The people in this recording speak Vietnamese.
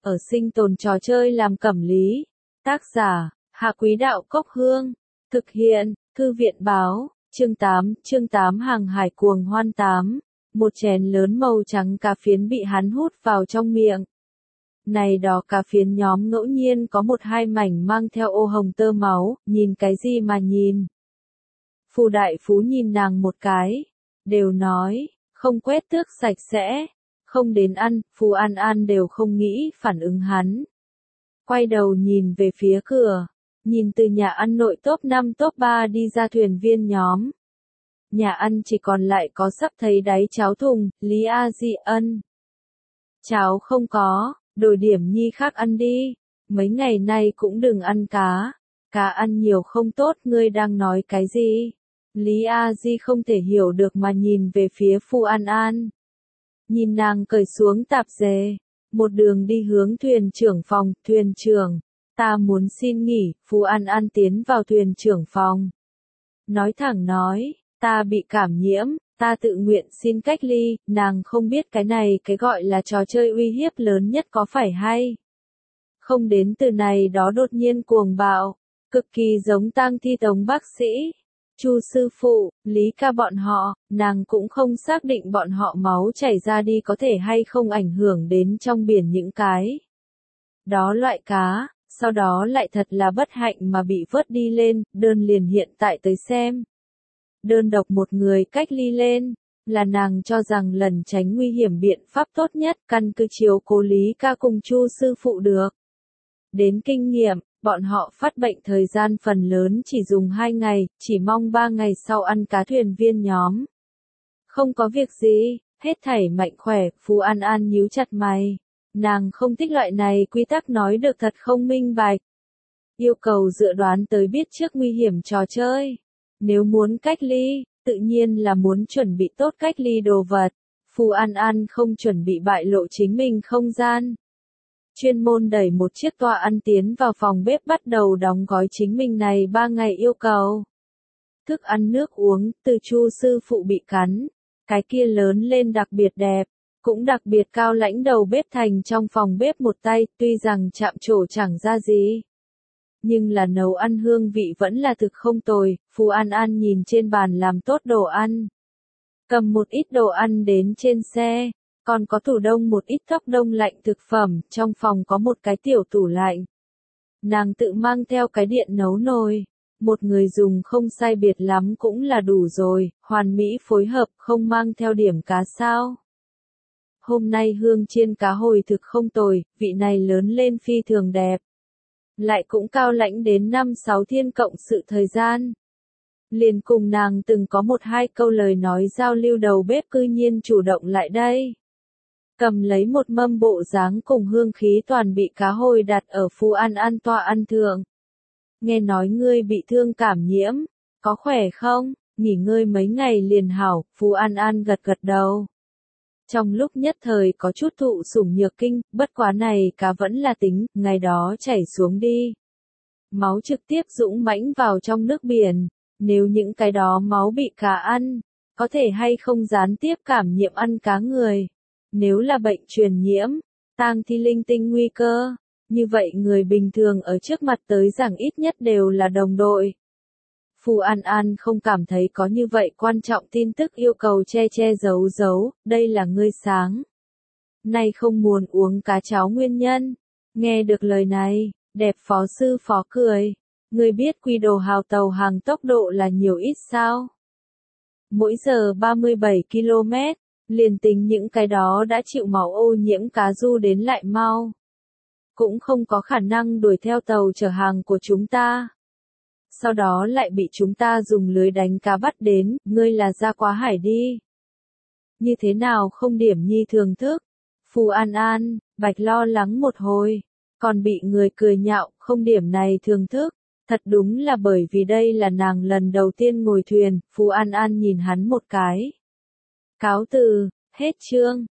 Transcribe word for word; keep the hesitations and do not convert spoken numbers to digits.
ở sinh tồn trò chơi làm cẩm lý. Tác giả, Hạ Quý Đạo Cốc Hương. Thực hiện, Thư viện Báo, chương tám, chương tám Hàng hải cuồng hoan tám. Một chén lớn màu trắng cá phiến bị hắn hút vào trong miệng. Này đó cá phiến nhóm ngẫu nhiên có một hai mảnh mang theo ô hồng tơ máu, nhìn cái gì mà nhìn. Phù đại phú nhìn nàng một cái, đều nói, không quét tước sạch sẽ, không đến ăn, Phù An An đều không nghĩ phản ứng hắn. Quay đầu nhìn về phía cửa, nhìn từ nhà ăn nội top năm top ba đi ra thuyền viên nhóm. Nhà ăn chỉ còn lại có sắp thấy đáy cháo thùng, Lý A Di ân. Cháo không có, đổi điểm nhi khác ăn đi, mấy ngày nay cũng đừng ăn cá, cá ăn nhiều không tốt, ngươi đang nói cái gì? Lý A Di không thể hiểu được mà nhìn về phía Phù An An. Nhìn nàng cởi xuống tạp dề, một đường đi hướng thuyền trưởng phòng, thuyền trưởng, ta muốn xin nghỉ, Phù An An tiến vào thuyền trưởng phòng. Nói thẳng nói, ta bị cảm nhiễm, ta tự nguyện xin cách ly, nàng không biết cái này cái gọi là trò chơi uy hiếp lớn nhất có phải hay. Không đến từ này đó đột nhiên cuồng bạo, cực kỳ giống tang thi tống bác sĩ. Chu sư phụ, Lý ca bọn họ, nàng cũng không xác định bọn họ máu chảy ra đi có thể hay không ảnh hưởng đến trong biển những cái. Đó loại cá, sau đó lại thật là bất hạnh mà bị vớt đi lên, đơn liền hiện tại tới xem. Đơn độc một người cách ly lên, là nàng cho rằng lần tránh nguy hiểm biện pháp tốt nhất, căn cứ chiếu cố Lý ca cùng Chu sư phụ được. Đến kinh nghiệm, bọn họ phát bệnh thời gian phần lớn chỉ dùng hai ngày, chỉ mong ba ngày sau ăn cá thuyền viên nhóm. Không có việc gì, hết thảy mạnh khỏe, Phù An An nhíu chặt mày. Nàng không thích loại này quy tắc nói được thật không minh bạch. Yêu cầu dựa đoán tới biết trước nguy hiểm trò chơi. Nếu muốn cách ly, tự nhiên là muốn chuẩn bị tốt cách ly đồ vật. Phù An An không chuẩn bị bại lộ chính mình không gian. Chuyên môn đẩy một chiếc toa ăn tiến vào phòng bếp bắt đầu đóng gói chính mình này ba ngày yêu cầu. Thức ăn nước uống, từ Chu sư phụ bị cắn. Cái kia lớn lên đặc biệt đẹp, cũng đặc biệt cao lãnh đầu bếp thành trong phòng bếp một tay, tuy rằng chạm trổ chẳng ra gì. Nhưng là nấu ăn hương vị vẫn là thực không tồi, Phù An An nhìn trên bàn làm tốt đồ ăn. Cầm một ít đồ ăn đến trên xe, còn có tủ đông một ít thóc đông lạnh thực phẩm, trong phòng có một cái tiểu tủ lạnh. Nàng tự mang theo cái điện nấu nồi, một người dùng không sai biệt lắm cũng là đủ rồi, hoàn mỹ phối hợp, không mang theo điểm cá sao. Hôm nay hương chiên cá hồi thực không tồi, vị này lớn lên phi thường đẹp. Lại cũng cao lãnh đến năm sáu thiên cộng sự thời gian. Liền cùng nàng từng có một hai câu lời nói giao lưu đầu bếp cư nhiên chủ động lại đây. Cầm lấy một mâm bộ dáng cùng hương khí toàn bị cá hồi đặt ở Phù An An toa ăn thượng. Nghe nói ngươi bị thương cảm nhiễm, có khỏe không, nghỉ ngơi mấy ngày liền hảo, Phù An An gật gật đầu. Trong lúc nhất thời có chút thụ sủng nhược kinh, bất quá này cá vẫn là tính, ngày đó chảy xuống đi. Máu trực tiếp dũng mãnh vào trong nước biển, nếu những cái đó máu bị cá ăn, có thể hay không gián tiếp cảm nhiễm ăn cá người. Nếu là bệnh truyền nhiễm, tang thi linh tinh nguy cơ, như vậy người bình thường ở trước mặt tới rằng ít nhất đều là đồng đội. Phù An An không cảm thấy có như vậy quan trọng tin tức yêu cầu che che giấu giấu, đây là ngươi sáng. Nay không muốn uống cá cháo nguyên nhân. Nghe được lời này, đẹp phó sư phó cười. Ngươi biết quy đồ hào tàu hàng tốc độ là nhiều ít sao? Mỗi giờ ba mươi bảy ki lô mét, liền tính những cái đó đã chịu máu ô nhiễm cá du đến lại mau. Cũng không có khả năng đuổi theo tàu chở hàng của chúng ta. Sau đó lại bị chúng ta dùng lưới đánh cá bắt đến, ngươi là ra quá hải đi. Như thế nào không điểm nhi thường thức? Phù An An, Bạch lo lắng một hồi, còn bị người cười nhạo, không điểm này thường thức. Thật đúng là bởi vì đây là nàng lần đầu tiên ngồi thuyền, Phù An An nhìn hắn một cái. Cáo từ, hết chương.